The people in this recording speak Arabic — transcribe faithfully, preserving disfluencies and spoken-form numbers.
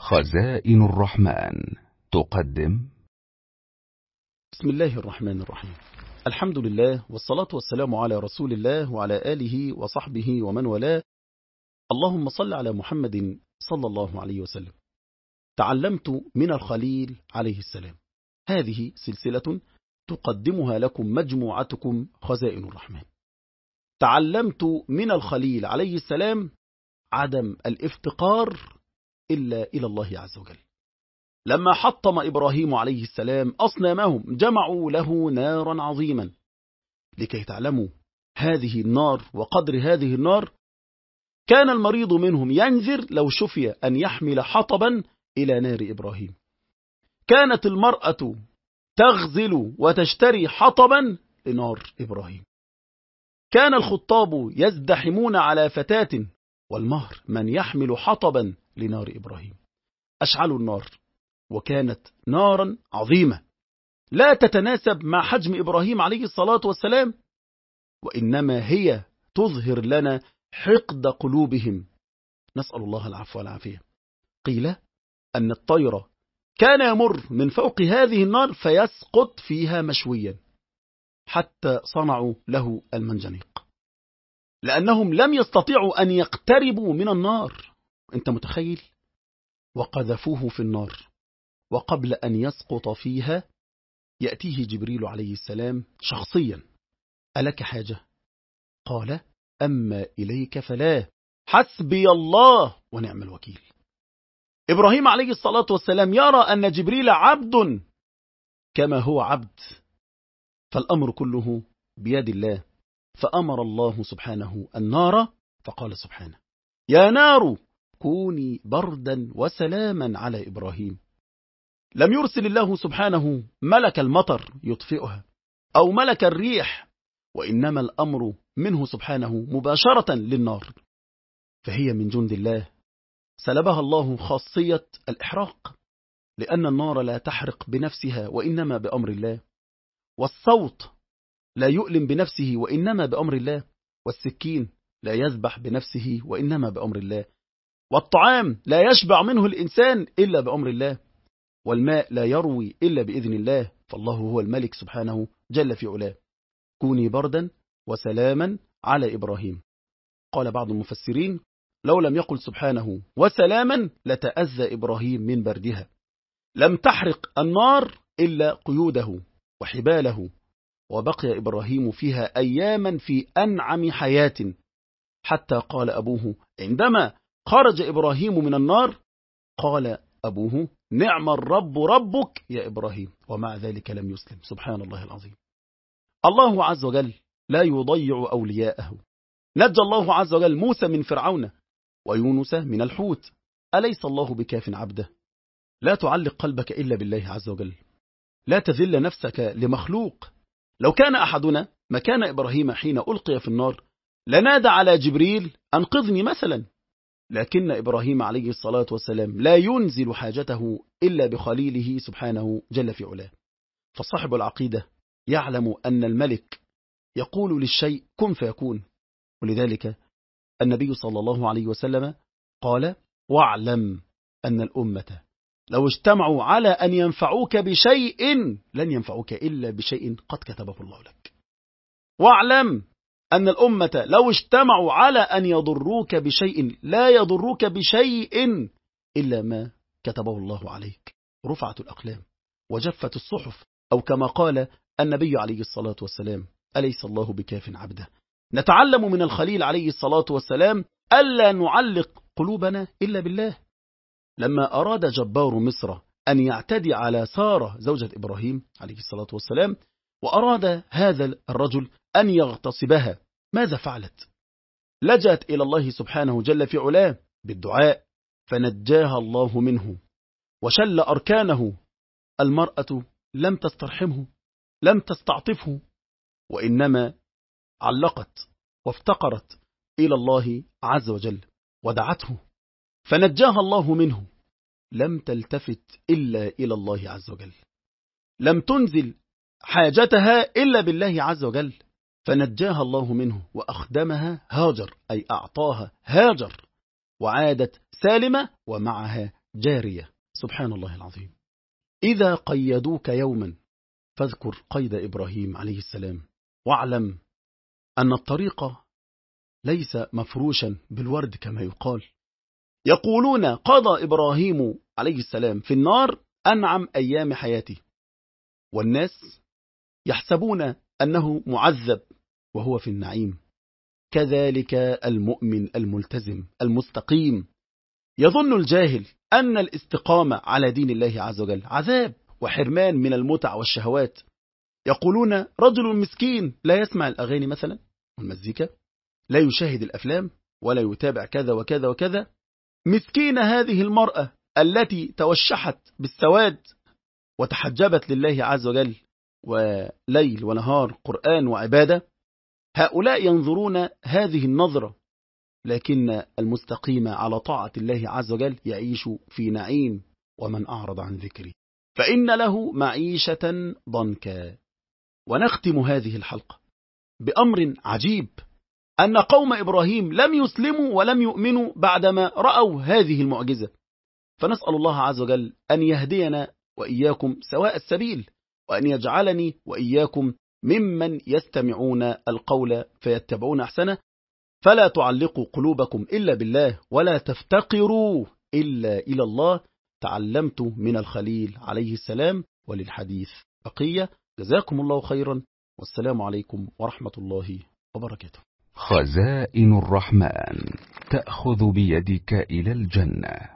خزائن الرحمن تقدم. بسم الله الرحمن الرحيم. الحمد لله والصلاة والسلام على رسول الله وعلى آله وصحبه ومن والاه. اللهم صل على محمد صلى الله عليه وسلم. تعلمت من الخليل عليه السلام. هذه سلسلة تقدمها لكم مجموعتكم خزائن الرحمن. تعلمت من الخليل عليه السلام عدم الافتقار إلا إلى الله عز وجل. لما حطم إبراهيم عليه السلام أصنامهم جمعوا له نارا عظيما. لكي تعلموا هذه النار وقدر هذه النار، كان المريض منهم ينذر لو شفي أن يحمل حطبا إلى نار إبراهيم. كانت المرأة تغزل وتشتري حطبا لنار إبراهيم. كان الخطاب يزدحمون على فتاة والمهر من يحمل حطبا لنار إبراهيم. أشعلوا النار، وكانت نارا عظيمة لا تتناسب مع حجم إبراهيم عليه الصلاة والسلام، وإنما هي تظهر لنا حقد قلوبهم. نسأل الله العفو والعافية. قيل أن الطير كان يمر من فوق هذه النار فيسقط فيها مشويا، حتى صنعوا له المنجنيق، لأنهم لم يستطيعوا أن يقتربوا من النار. أنت متخيل؟ وقذفوه في النار، وقبل أن يسقط فيها يأتيه جبريل عليه السلام شخصيا: ألك حاجة؟ قال: أما إليك فلا، حسبي الله ونعم الوكيل. إبراهيم عليه الصلاة والسلام يرى أن جبريل عبد كما هو عبد، فالأمر كله بيد الله. فأمر الله سبحانه النار فقال سبحانه: يا نار كوني بردا وسلاما على إبراهيم. لم يرسل الله سبحانه ملك المطر يطفئها أو ملك الريح، وإنما الأمر منه سبحانه مباشرة للنار، فهي من جند الله. سلبها الله خاصية الإحراق، لأن النار لا تحرق بنفسها وإنما بأمر الله، والصوت لا يؤلم بنفسه وإنما بأمر الله، والسكين لا يذبح بنفسه وإنما بأمر الله، والطعام لا يشبع منه الإنسان إلا بأمر الله، والماء لا يروي إلا بإذن الله. فالله هو الملك سبحانه جل في علاه. كوني بردا وسلاما على إبراهيم. قال بعض المفسرين: لو لم يقل سبحانه وسلاما لتأذى إبراهيم من بردها. لم تحرق النار إلا قيوده وحباله، وبقي إبراهيم فيها أياما في أنعم حياة، حتى قال أبوه عندما خرج إبراهيم من النار، قال أبوه: نعم الرب ربك يا إبراهيم، ومع ذلك لم يسلم. سبحان الله العظيم. الله عز وجل لا يضيع أولياءه. نجى الله عز وجل موسى من فرعون ويونس من الحوت. أليس الله بكاف عبده؟ لا تعلق قلبك إلا بالله عز وجل. لا تذل نفسك لمخلوق. لو كان أحدنا مكان إبراهيم حين ألقي في النار لنادى على جبريل: أنقذني مثلا. لكن إبراهيم عليه الصلاة والسلام لا ينزل حاجته إلا بخليله سبحانه جل في علاه. فصاحب العقيدة يعلم أن الملك يقول للشيء كن فيكون. ولذلك النبي صلى الله عليه وسلم قال: واعلم أن الأمة لو اجتمعوا على أن ينفعوك بشيء لن ينفعوك إلا بشيء قد كتبه الله لك. واعلم أن الأمة لو اجتمعوا على أن يضروك بشيء لا يضروك بشيء إلا ما كتبه الله عليك. رفعت الأقلام وجفت الصحف، أو كما قال النبي عليه الصلاة والسلام: أليس الله بكاف عبده؟ نتعلم من الخليل عليه الصلاة والسلام ألا نعلق قلوبنا إلا بالله. لما أراد جبار مصر أن يعتدي على سارة زوجة إبراهيم عليه الصلاة والسلام، وأراد هذا الرجل أن يغتصبها، ماذا فعلت؟ لجأت إلى الله سبحانه جل في علاه بالدعاء فنجاها الله منه وشل أركانه. المرأة لم تسترحمه، لم تستعطفه، وإنما علقت وافتقرت إلى الله عز وجل ودعته فنجاها الله منه. لم تلتفت إلا إلى الله عز وجل. لم تنزل حاجتها إلا بالله عز وجل، فنجاها الله منه وأخدمها هاجر، أي أعطاها هاجر، وعادت سالمة ومعها جارية. سبحان الله العظيم. إذا قيدوك يوما فاذكر قيد إبراهيم عليه السلام، واعلم أن الطريق ليس مفروشا بالورد كما يقال. يقولون قضى إبراهيم عليه السلام في النار أنعم أيام حياته، والناس يحسبون أنه معذب وهو في النعيم. كذلك المؤمن الملتزم المستقيم. يظن الجاهل أن الاستقامة على دين الله عز وجل عذاب وحرمان من المتع والشهوات. يقولون رجل مسكين لا يسمع الأغاني مثلا والمزيكا، لا يشاهد الأفلام ولا يتابع كذا وكذا وكذا. مسكين هذه المرأة التي توشحت بالسواد وتحجبت لله عز وجل وليل ونهار قرآن وعبادة. هؤلاء ينظرون هذه النظرة، لكن المستقيم على طاعة الله عز وجل يعيش في نعيم. ومن أعرض عن ذكري فإن له معيشة ضنكا. ونختم هذه الحلقة بأمر عجيب، أن قوم إبراهيم لم يسلموا ولم يؤمنوا بعدما رأوا هذه المعجزة. فنسأل الله عز وجل أن يهدينا وإياكم سواء السبيل، وأن يجعلني وإياكم ممن يستمعون القول فيتبعون أحسنه. فلا تعلقوا قلوبكم إلا بالله، ولا تفتقروا إلا إلى الله. تعلمت من الخليل عليه السلام، وللحديث بقية. جزاكم الله خيرا، والسلام عليكم ورحمة الله وبركاته. خزائن الرحمن تأخذ بيدك إلى الجنة.